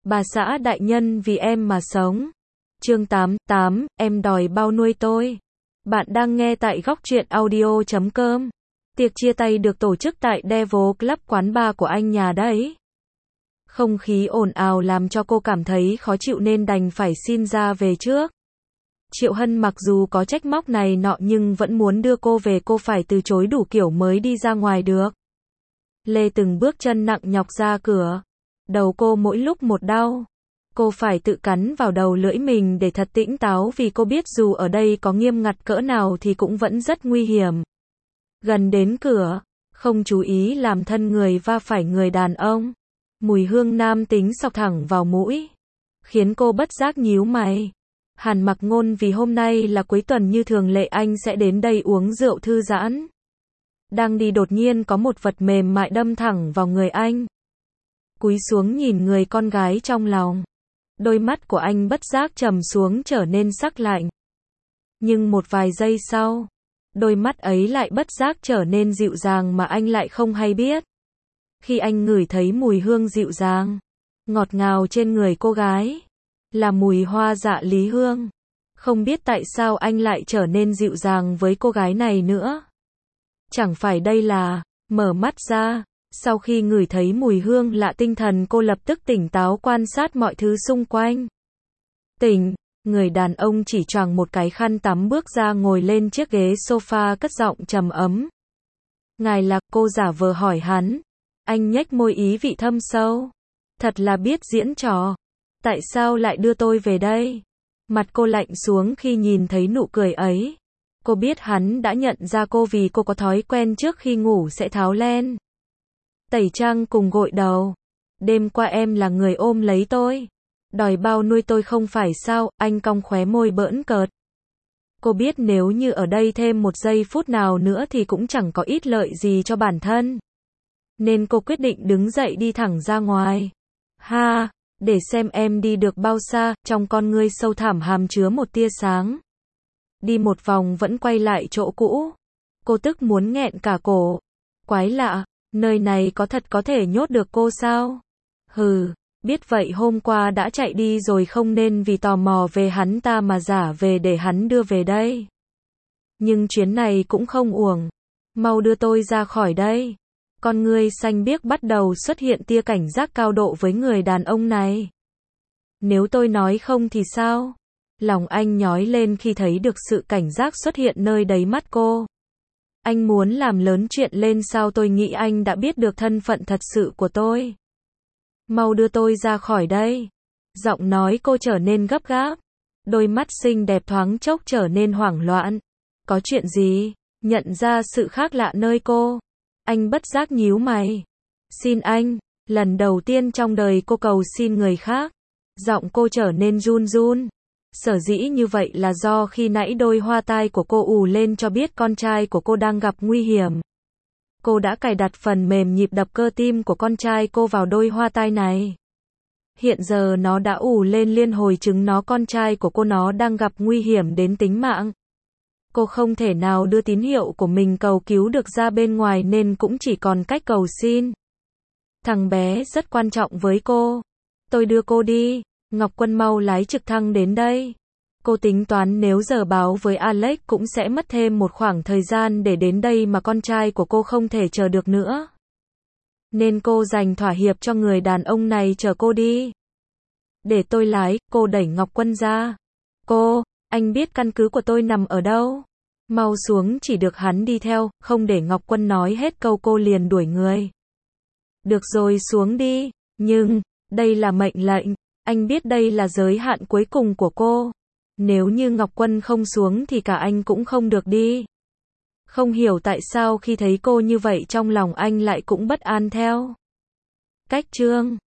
Bà xã đại nhân vì em mà sống. Chương 88, em đòi bao nuôi tôi. Bạn đang nghe tại Góc Truyện Audio.com. Tiệc chia tay được tổ chức tại Devil Club, quán bar của anh nhà đấy. Không khí ồn ào làm cho cô cảm thấy khó chịu nên đành phải xin ra về trước. Triệu Hân mặc dù có trách móc này nọ nhưng vẫn muốn đưa cô về, cô phải từ chối đủ kiểu mới đi ra ngoài được. Lê từng bước chân nặng nhọc ra cửa. Đầu cô mỗi lúc một đau. Cô phải tự cắn vào đầu lưỡi mình để thật tỉnh táo vì cô biết dù ở đây có nghiêm ngặt cỡ nào thì cũng vẫn rất nguy hiểm. Gần đến cửa, không chú ý làm thân người va phải người đàn ông. Mùi hương nam tính xộc thẳng vào mũi, khiến cô bất giác nhíu mày. Hàn Mặc Ngôn, vì hôm nay là cuối tuần như thường lệ anh sẽ đến đây uống rượu thư giãn. Đang đi đột nhiên có một vật mềm mại đâm thẳng vào người anh. Cúi xuống nhìn người con gái trong lòng. Đôi mắt của anh bất giác trầm xuống trở nên sắc lạnh. Nhưng một vài giây sau, đôi mắt ấy lại bất giác trở nên dịu dàng mà anh lại không hay biết. Khi anh ngửi thấy mùi hương dịu dàng, ngọt ngào trên người cô gái, là mùi hoa dạ lý hương. Không biết tại sao anh lại trở nên dịu dàng với cô gái này nữa. Chẳng phải đây là, mở mắt ra, sau khi ngửi thấy mùi hương lạ tinh thần cô lập tức tỉnh táo quan sát mọi thứ xung quanh. Tỉnh, người đàn ông chỉ choàng một cái khăn tắm bước ra ngồi lên chiếc ghế sofa cất giọng trầm ấm. Ngài là, cô giả vờ hỏi hắn. Anh nhếch môi ý vị thâm sâu. Thật là biết diễn trò. Tại sao lại đưa tôi về đây? Mặt cô lạnh xuống khi nhìn thấy nụ cười ấy. Cô biết hắn đã nhận ra cô vì cô có thói quen trước khi ngủ sẽ tháo len, tẩy trang cùng gội đầu. Đêm qua em là người ôm lấy tôi, đòi bao nuôi tôi không phải sao? Anh cong khóe môi bỡn cợt. Cô biết nếu như ở đây thêm một giây phút nào nữa thì cũng chẳng có ích lợi gì cho bản thân. Nên cô quyết định đứng dậy đi thẳng ra ngoài. Ha, để xem em đi được bao xa. Trong con ngươi sâu thẳm hàm chứa một tia sáng. Đi một vòng vẫn quay lại chỗ cũ. Cô tức muốn nghẹn cả cổ. Quái lạ, nơi này có thật có thể nhốt được cô sao? Hừ, biết vậy hôm qua đã chạy đi rồi không nên vì tò mò về hắn ta mà giả về để hắn đưa về đây. Nhưng chuyến này cũng không uổng. Mau đưa tôi ra khỏi đây. Con ngươi xanh biếc bắt đầu xuất hiện tia cảnh giác cao độ với người đàn ông này. Nếu tôi nói không thì sao? Lòng anh nhói lên khi thấy được sự cảnh giác xuất hiện nơi đáy mắt cô. Anh muốn làm lớn chuyện lên sao? Tôi nghĩ anh đã biết được thân phận thật sự của tôi. Mau đưa tôi ra khỏi đây. Giọng nói cô trở nên gấp gáp. Đôi mắt xinh đẹp thoáng chốc trở nên hoảng loạn. Có chuyện gì? Nhận ra sự khác lạ nơi cô, anh bất giác nhíu mày. Xin anh. Lần đầu tiên trong đời cô cầu xin người khác. Giọng cô trở nên run run. Sở dĩ như vậy là do khi nãy đôi hoa tai của cô ù lên cho biết con trai của cô đang gặp nguy hiểm. Cô đã cài đặt phần mềm nhịp đập cơ tim của con trai cô vào đôi hoa tai này. Hiện giờ nó đã ù lên liên hồi chứng con trai của cô nó đang gặp nguy hiểm đến tính mạng. Cô không thể nào đưa tín hiệu của mình cầu cứu được ra bên ngoài nên cũng chỉ còn cách cầu xin. Thằng bé rất quan trọng với cô. Tôi đưa cô đi. Ngọc Quân mau lái trực thăng đến đây. Cô tính toán nếu giờ báo với Alex cũng sẽ mất thêm một khoảng thời gian để đến đây mà con trai của cô không thể chờ được nữa. Nên cô dành thỏa hiệp cho người đàn ông này chở cô đi. Để tôi lái, cô đẩy Ngọc Quân ra. Cô, anh biết căn cứ của tôi nằm ở đâu? Mau xuống, chỉ được hắn đi theo, không để Ngọc Quân nói hết câu cô liền đuổi người. Được rồi, xuống đi. Nhưng, đây là mệnh lệnh. Anh biết đây là giới hạn cuối cùng của cô. Nếu như Ngọc Quân không xuống thì cả anh cũng không được đi. Không hiểu tại sao khi thấy cô như vậy trong lòng anh lại cũng bất an theo. Cách chương